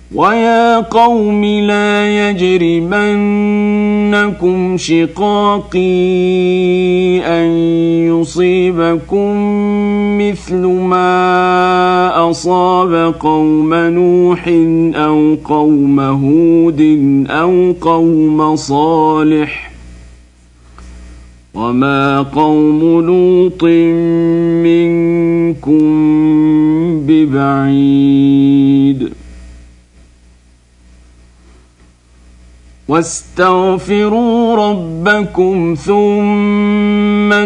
ويا قوم لا يجرمنكم شقاقي أن يصيبكم مثل ما أصاب قوم نوح أو قوم هود أو قوم صالح وما قوم لوط منكم ببعيد واستغفروا ربكم ثم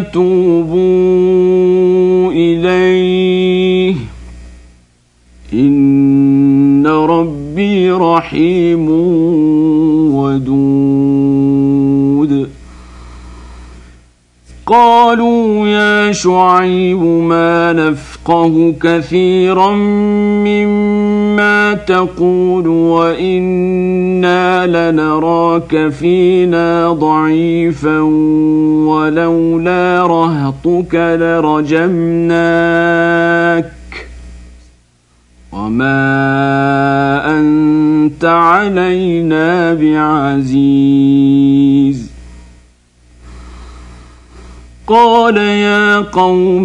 توبوا إليه إن ربي رحيم ودود قالوا يا شعيب ما نفقه كثيرا مما تقول وإنا لنراك فينا ضعيفا ولولا رهطك لرجمناك وما أنت علينا بعزيز قال يا قوم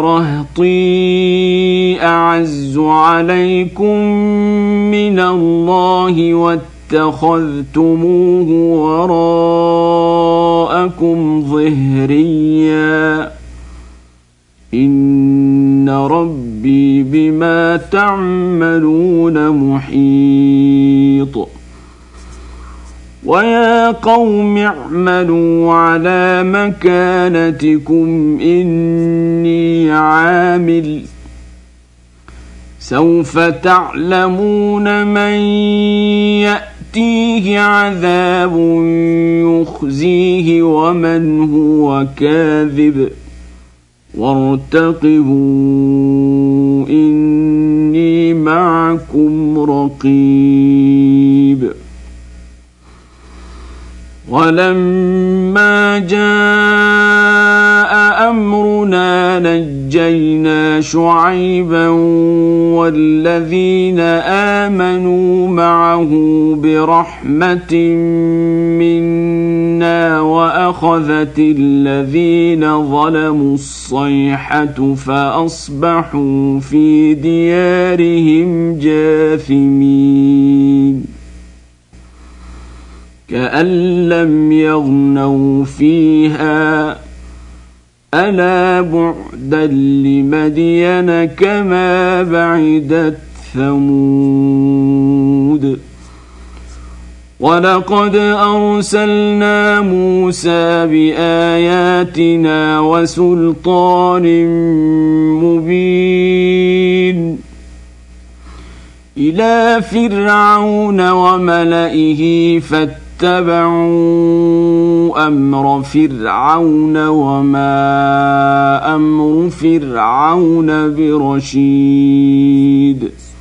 أرهطي أعز عليكم من الله واتخذتموه وراءكم ظهريا إن ربي بما تعملون محيط ويا قوم اعملوا على مكانتكم إني عامل سوف تعلمون من يأتيه عذاب يخزيه ومن هو كاذب وارتقبوا إني معكم رقيب ولما جاء أمرنا نجينا شعيبا والذين آمنوا معه برحمة منا وأخذت الذين ظلموا الصيحة فأصبحوا في ديارهم جاثمين كأن لم يغنوا فيها ألا بعدا لمدين كما بعدت ثمود ولقد أرسلنا موسى بآياتنا وسلطان مبين إلى فرعون وملئه فاتبعوا أمر فرعون وما أمر فرعون برشيد